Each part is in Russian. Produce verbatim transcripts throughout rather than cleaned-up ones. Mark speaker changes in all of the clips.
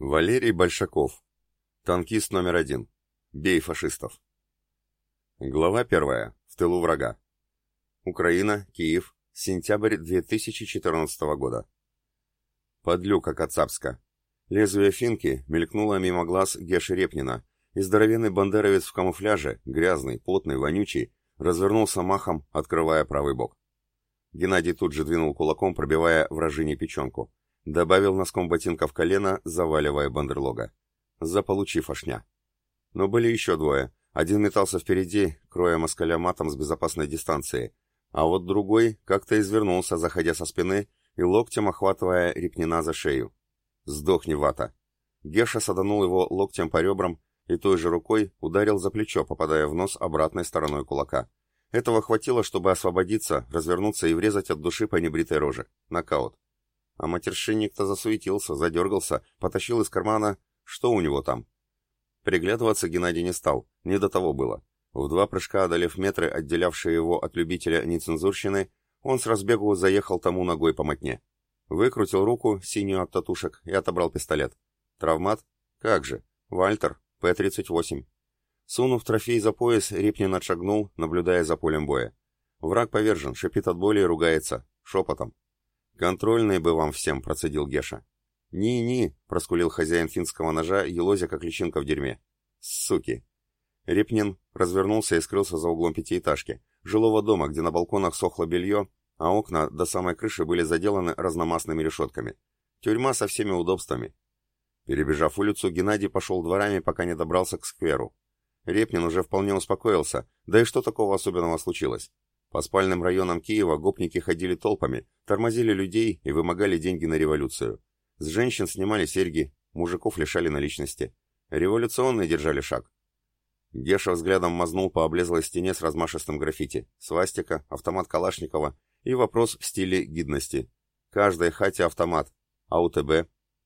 Speaker 1: Валерий Большаков. Танкист номер один. Бей фашистов. Глава первая. В тылу врага. Украина, Киев, сентябрь две тысячи четырнадцатого года. Подлюка кацапска. Лезвие финки мелькнуло мимо глаз Геши Репнина, и здоровенный бандеровец в камуфляже, грязный, потный, вонючий, развернулся махом, открывая правый бок. Геннадий тут же двинул кулаком, пробивая вражине печенку. Добавил носком ботинка в колено, заваливая бандерлога. Заполучи фашня. Но были еще двое. Один метался впереди, кроя москаля матом с безопасной дистанции, а вот другой как-то извернулся, заходя со спины и локтем охватывая Репнина за шею. «Сдохни, вата!» Геша саданул его локтем по ребрам и той же рукой ударил за плечо, попадая в нос обратной стороной кулака. Этого хватило, чтобы освободиться, развернуться и врезать от души по небритой роже. Нокаут. А матершинник-то засуетился, задергался, потащил из кармана... Что у него там? Приглядываться Геннадий не стал, не до того было. В два прыжка, одолев метры, отделявшие его от любителя нецензурщины, он с разбегу заехал тому ногой по мотне. Выкрутил руку, синюю от татушек, и отобрал пистолет. Травмат? Как же. Вальтер, П тридцать восемь. Сунув трофей за пояс, Репнин отшагнул, наблюдая за полем боя. Враг повержен, шипит от боли и ругается. Шепотом. «Контрольный бы вам всем», — процедил Геша. «Ни-ни», — проскулил хозяин финского ножа, елозя как личинка в дерьме. «Суки!» Репнин развернулся и скрылся за углом пятиэтажки, жилого дома, где на балконах сохло белье, а окна до самой крыши были заделаны разномастными решетками. Тюрьма со всеми удобствами. Перебежав улицу, Геннадий пошел дворами, пока не добрался к скверу. Репнин уже вполне успокоился, да и что такого особенного случилось? По спальным районам Киева гопники ходили толпами, тормозили людей и вымогали деньги на революцию. С женщин снимали серьги, мужиков лишали наличности. Революционные держали шаг. Геша взглядом мазнул по облезлой стене с размашистым граффити. Свастика, автомат Калашникова и вопрос в стиле гидности. Каждой хате автомат. А у ТБ?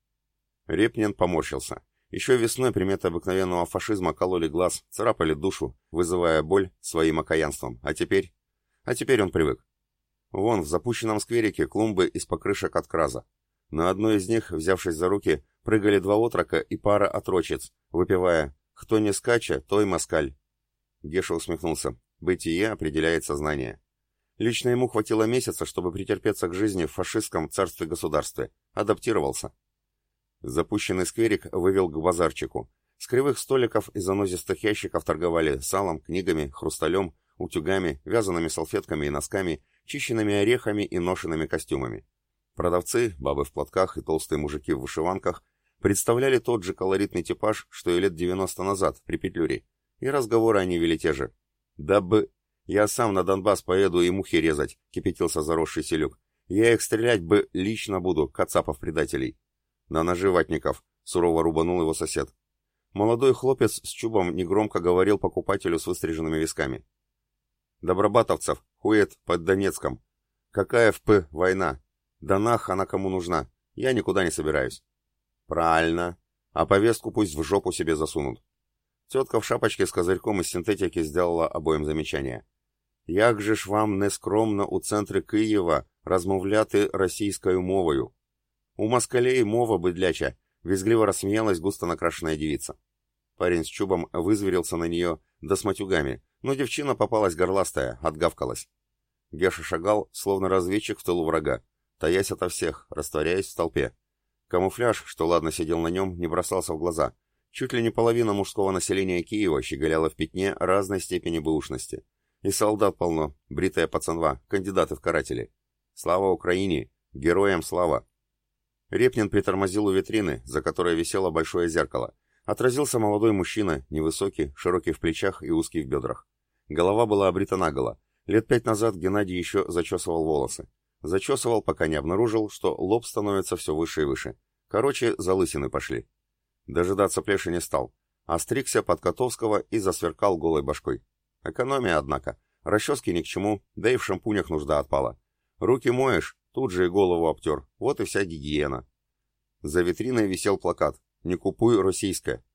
Speaker 1: Репнин поморщился. Еще весной приметы обыкновенного фашизма кололи глаз, царапали душу, вызывая боль своим окаянством. А теперь... А теперь он привык. Вон, в запущенном скверике клумбы из покрышек от краза. На одной из них, взявшись за руки, прыгали два отрока и пара отрочиц, выпивая «Кто не скача, той москаль». Геша усмехнулся. Бытие определяет сознание. Лично ему хватило месяца, чтобы претерпеться к жизни в фашистском царстве-государстве. Адаптировался. Запущенный скверик вывел к базарчику. С кривых столиков и занозистых ящиков торговали салом, книгами, хрусталем, утюгами, вязаными салфетками и носками, чищенными орехами и ношенными костюмами. Продавцы, бабы в платках и толстые мужики в вышиванках, представляли тот же колоритный типаж, что и лет девяносто назад при Петлюре, и разговоры они вели те же. «Да бы... Я сам на Донбасс поеду и мухи резать», — кипятился заросший селюк. «Я их стрелять бы лично буду, кацапов-предателей». «На ножи, ватников», — сурово рубанул его сосед. Молодой хлопец с чубом негромко говорил покупателю с выстриженными висками. «Добробатовцев, хует под Донецком. Какая в П война? Да нах она кому нужна? Я никуда не собираюсь». «Правильно. А повестку пусть в жопу себе засунут». Тетка в шапочке с козырьком из синтетики сделала обоим замечание. «Як же ж вам нескромно у центрі Києва розмовляти російською мовою?» «У москалей мова быдляча», — визгливо рассмеялась густо накрашенная девица. Парень с чубом вызверился на нее, да с матюгами, но девчина попалась горластая, отгавкалась. Геша шагал, словно разведчик в тылу врага, таясь ото всех, растворяясь в толпе. Камуфляж, что ладно сидел на нем, не бросался в глаза. Чуть ли не половина мужского населения Киева щеголяла в пятне разной степени бэушности. И солдат полно, бритая пацанва, кандидаты в каратели. Слава Украине! Героям слава! Репнин притормозил у витрины, за которой висело большое зеркало. Отразился молодой мужчина, невысокий, широкий в плечах и узкий в бедрах. Голова была обрита наголо. Лет пять назад Геннадий еще зачесывал волосы. Зачесывал, пока не обнаружил, что лоб становится все выше и выше. Короче, залысины пошли. Дожидаться плеши не стал. Остригся под Котовского и засверкал голой башкой. Экономия, однако. Расчески ни к чему, да и в шампунях нужда отпала. Руки моешь, тут же и голову обтер. Вот и вся гигиена. За витриной висел плакат «Не купуй российское».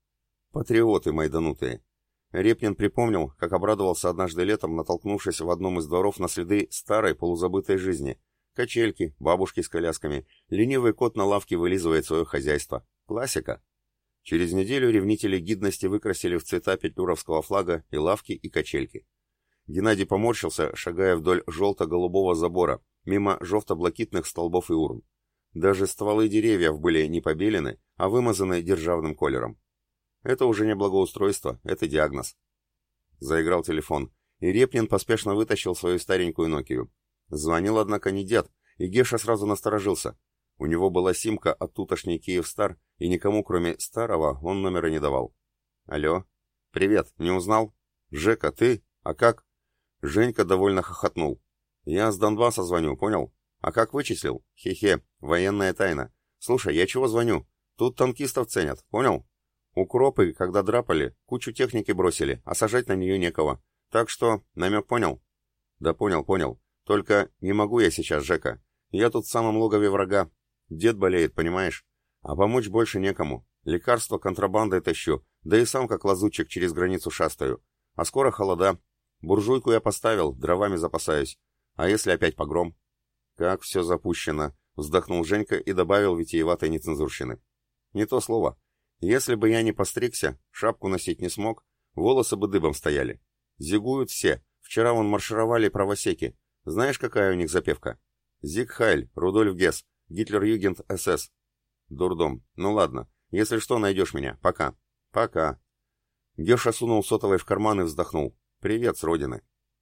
Speaker 1: Патриоты майданутые. Репнин припомнил, как обрадовался однажды летом, натолкнувшись в одном из дворов на следы старой полузабытой жизни. Качельки, бабушки с колясками, ленивый кот на лавке вылизывает свое хозяйство. Классика. Через неделю ревнители гидности выкрасили в цвета петлюровского флага и лавки, и качельки. Геннадий поморщился, шагая вдоль желто-голубого забора, мимо жовто-блакитных столбов и урн. Даже стволы деревьев были не побелены, а вымазаны державным колером. Это уже не благоустройство, это диагноз. Заиграл телефон, и Репнин поспешно вытащил свою старенькую Нокию. Звонил, однако, не дед, и Геша сразу насторожился. У него была симка от тутошней Киевстар, и никому, кроме старого, он номера не давал. «Алло? Привет, не узнал? Жека, ты? А как?» Женька довольно хохотнул. «Я с Донбасса звоню, понял? А как вычислил? Хе-хе, военная тайна. Слушай, я чего звоню? Тут танкистов ценят, понял? Укропы, когда драпали, кучу техники бросили, а сажать на нее некого. Так что, намек понял?» «Да понял, понял. Только не могу я сейчас, Жека. Я тут в самом логове врага. Дед болеет, понимаешь? А помочь больше некому. Лекарства контрабандой тащу, да и сам как лазутчик через границу шастаю. А скоро холода. Буржуйку я поставил, дровами запасаюсь. А если опять погром?» «Как все запущено», — вздохнул Женька и добавил витиеватой нецензурщины. «Не то слово. Если бы я не постригся, шапку носить не смог, волосы бы дыбом стояли. Зигуют все. Вчера вон маршировали правосеки. Знаешь, какая у них запевка? Зиг Хайль, Рудольф Гесс, Гитлер-Югент СС. Дурдом. Ну ладно. Если что, найдешь меня. Пока. Пока». Геша сунул сотовый в карман и вздохнул. «Привет с родины».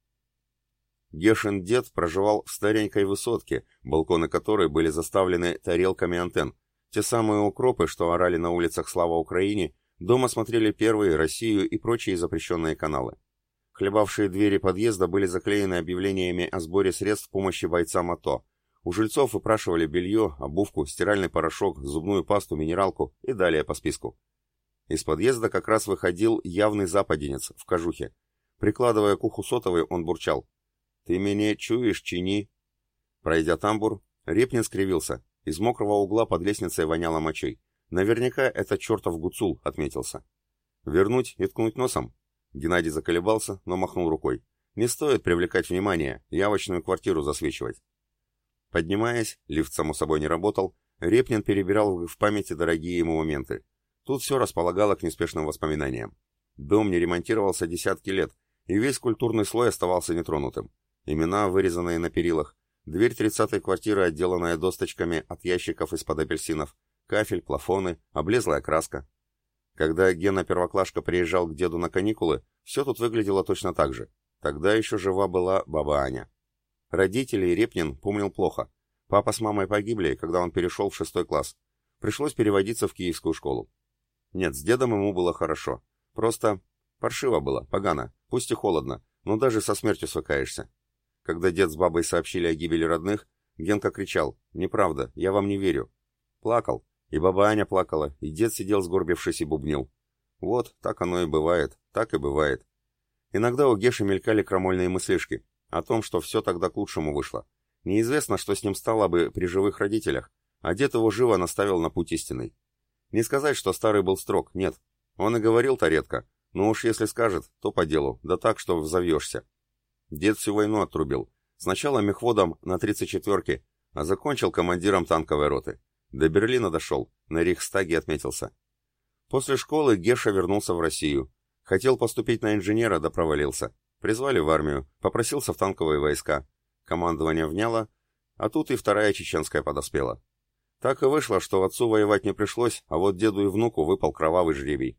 Speaker 1: Гешин дед проживал в старенькой высотке, балконы которой были заставлены тарелками антенн. Те самые укропы, что орали на улицах «Слава Украине», дома смотрели первые, Россию и прочие запрещенные каналы. Хлебавшие двери подъезда были заклеены объявлениями о сборе средств помощи бойцам АТО. У жильцов выпрашивали белье, обувку, стиральный порошок, зубную пасту, минералку и далее по списку. Из подъезда как раз выходил явный западенец в кожухе. Прикладывая к уху сотовый, он бурчал. «Ты меня чуешь, чини?» Пройдя тамбур, Репнин скривился. Из мокрого угла под лестницей воняло мочой. Наверняка это чертов гуцул отметился. «Вернуть и ткнуть носом?» Геннадий заколебался, но махнул рукой. «Не стоит привлекать внимание, явочную квартиру засвечивать». Поднимаясь, лифт само собой не работал, Репнин перебирал в памяти дорогие ему моменты. Тут все располагало к неспешным воспоминаниям. Дом не ремонтировался десятки лет, и весь культурный слой оставался нетронутым. Имена, вырезанные на перилах, дверь тридцатой квартиры, отделанная досточками от ящиков из-под апельсинов, кафель, плафоны, облезлая краска. Когда Гена-первоклашка приезжал к деду на каникулы, все тут выглядело точно так же. Тогда еще жива была баба Аня. Родителей Репнин помнил плохо. Папа с мамой погибли, когда он перешел в шестой класс. Пришлось переводиться в киевскую школу. Нет, с дедом ему было хорошо. Просто паршиво было, погано, пусть и холодно, но даже со смертью свыкаешься. Когда дед с бабой сообщили о гибели родных, Генка кричал: «Неправда, я вам не верю». Плакал, и баба Аня плакала, и дед сидел сгорбившись и бубнил. Вот, так оно и бывает, так и бывает. Иногда у Геши мелькали крамольные мыслишки о том, что все тогда к лучшему вышло. Неизвестно, что с ним стало бы при живых родителях, а дед его живо наставил на путь истинный. Не сказать, что старый был строг, нет. Он и говорил-то редко, но уж если скажет, то по делу, да так, что взовьешься. Дед всю войну отрубил. Сначала мехводом на тридцать четвёрке, а закончил командиром танковой роты. До Берлина дошел, на Рейхстаге отметился. После школы Геша вернулся в Россию. Хотел поступить на инженера, да провалился. Призвали в армию, попросился в танковые войска. Командование вняло, а тут и вторая чеченская подоспела. Так и вышло, что отцу воевать не пришлось, а вот деду и внуку выпал кровавый жребий.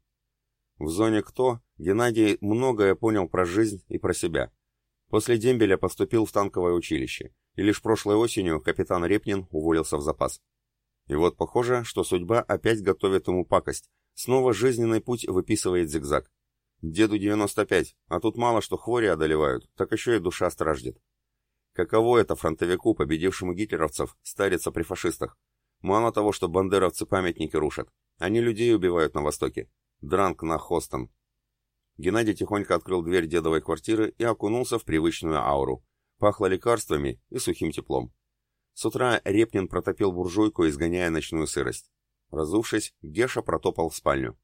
Speaker 1: В зоне «Кто» Геннадий многое понял про жизнь и про себя. После дембеля поступил в танковое училище, и лишь прошлой осенью капитан Репнин уволился в запас. И вот похоже, что судьба опять готовит ему пакость, снова жизненный путь выписывает зигзаг. Деду девяносто пять, а тут мало что хвори одолевают, так еще и душа страждет. Каково это фронтовику, победившему гитлеровцев, стариться при фашистах? Мало того, что бандеровцы памятники рушат, они людей убивают на Востоке. Дранг на Хостон. Геннадий тихонько открыл дверь дедовой квартиры и окунулся в привычную ауру. Пахло лекарствами и сухим теплом. С утра Репнин протопил буржуйку, изгоняя ночную сырость. Разувшись, Геша протопал в спальню.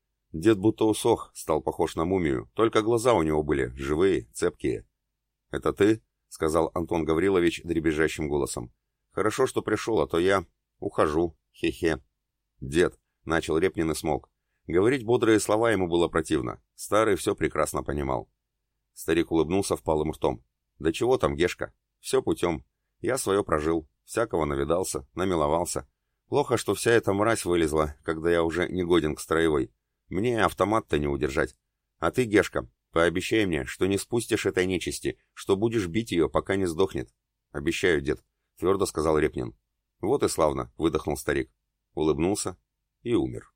Speaker 1: Дед будто усох, стал похож на мумию, только глаза у него были живые, цепкие. «Это ты?» — сказал Антон Гаврилович дребезжащим голосом. «Хорошо, что пришел, а то я ухожу, хе-хе». «Дед, Начал Репнин и смолк. Говорить бодрые слова ему было противно. Старый все прекрасно понимал. Старик улыбнулся впалым ртом. «Да чего там, Гешка? Все путем. Я свое прожил, всякого навидался, намиловался. Плохо, что вся эта мразь вылезла, когда я уже не годен к строевой. Мне автомат-то не удержать. А ты, Гешка, пообещай мне, что не спустишь этой нечисти, что будешь бить ее, пока не сдохнет». «Обещаю, дед», — твердо сказал Репнин. «Вот и славно», — выдохнул старик. Улыбнулся и умер.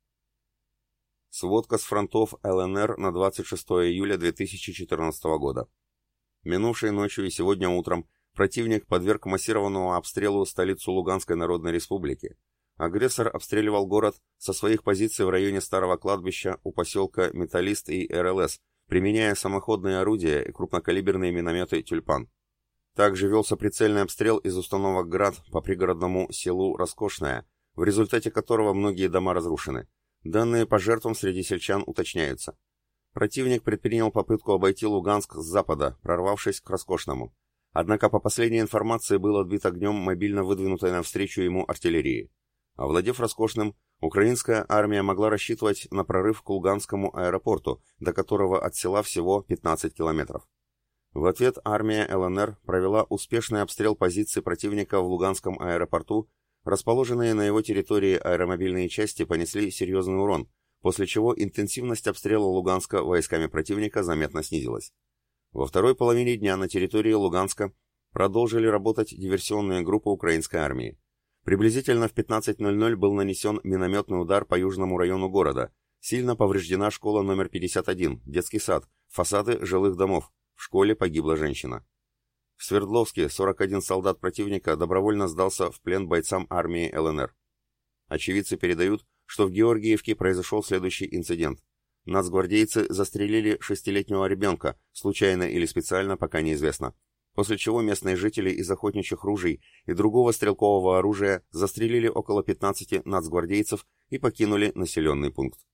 Speaker 1: Сводка с фронтов ЛНР на двадцать шестое июля две тысячи четырнадцатого года. Минувшей ночью и сегодня утром противник подверг массированному обстрелу столицу Луганской Народной Республики. Агрессор обстреливал город со своих позиций в районе Старого кладбища у поселка Металлист и РЛС, применяя самоходные орудия и крупнокалиберные минометы «Тюльпан». Также велся прицельный обстрел из установок «Град» по пригородному селу Роскошное, в результате которого многие дома разрушены. Данные по жертвам среди сельчан уточняются. Противник предпринял попытку обойти Луганск с запада, прорвавшись к Роскошному. Однако по последней информации был отбит огнем мобильно выдвинутой навстречу ему артиллерии. Овладев Роскошным, украинская армия могла рассчитывать на прорыв к Луганскому аэропорту, до которого от села всего пятнадцать километров. В ответ армия ЛНР провела успешный обстрел позиций противника в Луганском аэропорту. Расположенные на его территории аэромобильные части понесли серьезный урон, после чего интенсивность обстрела Луганска войсками противника заметно снизилась. Во второй половине дня на территории Луганска продолжили работать диверсионные группы украинской армии. Приблизительно в пятнадцать ноль ноль был нанесен минометный удар по южному району города. Сильно повреждена школа номер пятьдесят один, детский сад, фасады жилых домов. В школе погибла женщина. В Свердловске сорок один солдат противника добровольно сдался в плен бойцам армии ЛНР. Очевидцы передают, что в Георгиевке произошел следующий инцидент. Нацгвардейцы застрелили шестилетнего ребенка, случайно или специально, пока неизвестно. После чего местные жители из охотничьих ружей и другого стрелкового оружия застрелили около пятнадцати нацгвардейцев и покинули населенный пункт.